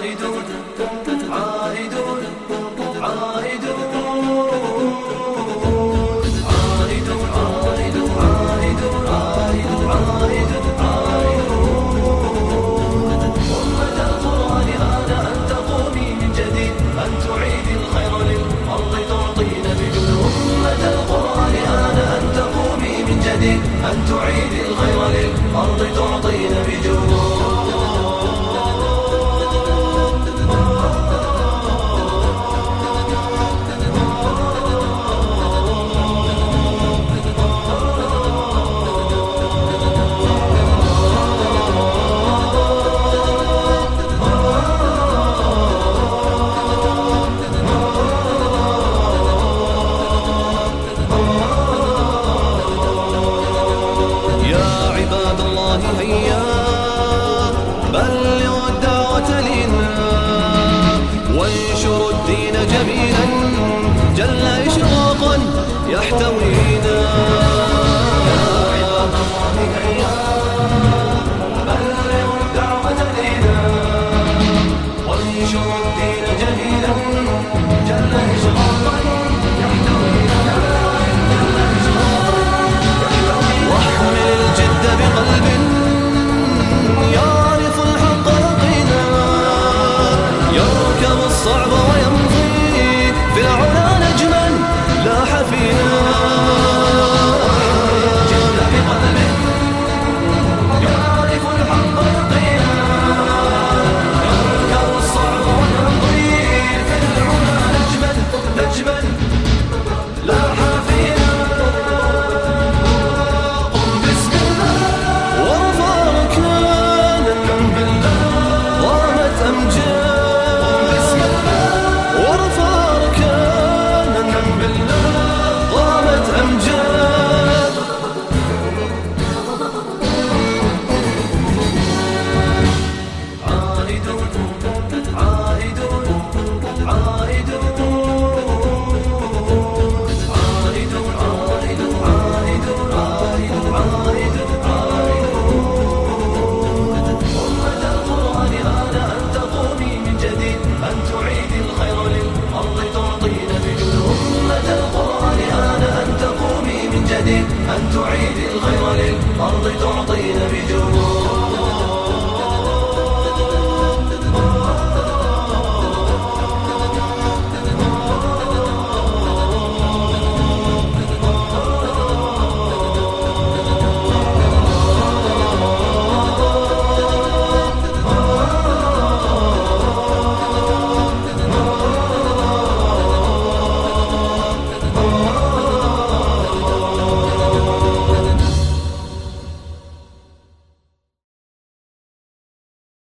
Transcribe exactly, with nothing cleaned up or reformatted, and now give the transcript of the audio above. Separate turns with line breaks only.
عائدون عائدون عائدون أن تعيد الخير للأرض تعطين بجنود.
هيا بلغوا الدعوة لنا وانشروا الدين جميلا جل إشراقا يحتوينا.
يا عباد الله هيا بلغوا الدعوة لنا وانشروا الدين جميلا جل إشراقا يحتوينا.
واحمل الجد بقلب يعرف الحق يقينا يركب الصعب ويمضي في العلا نجما لاح فينا.
الجد بقلب يعرف الحق يقينا يركب الصعب ويمضي في العلا نجما نجما لاح فينا. أن تعيد الخير للأرض تعطين بجود.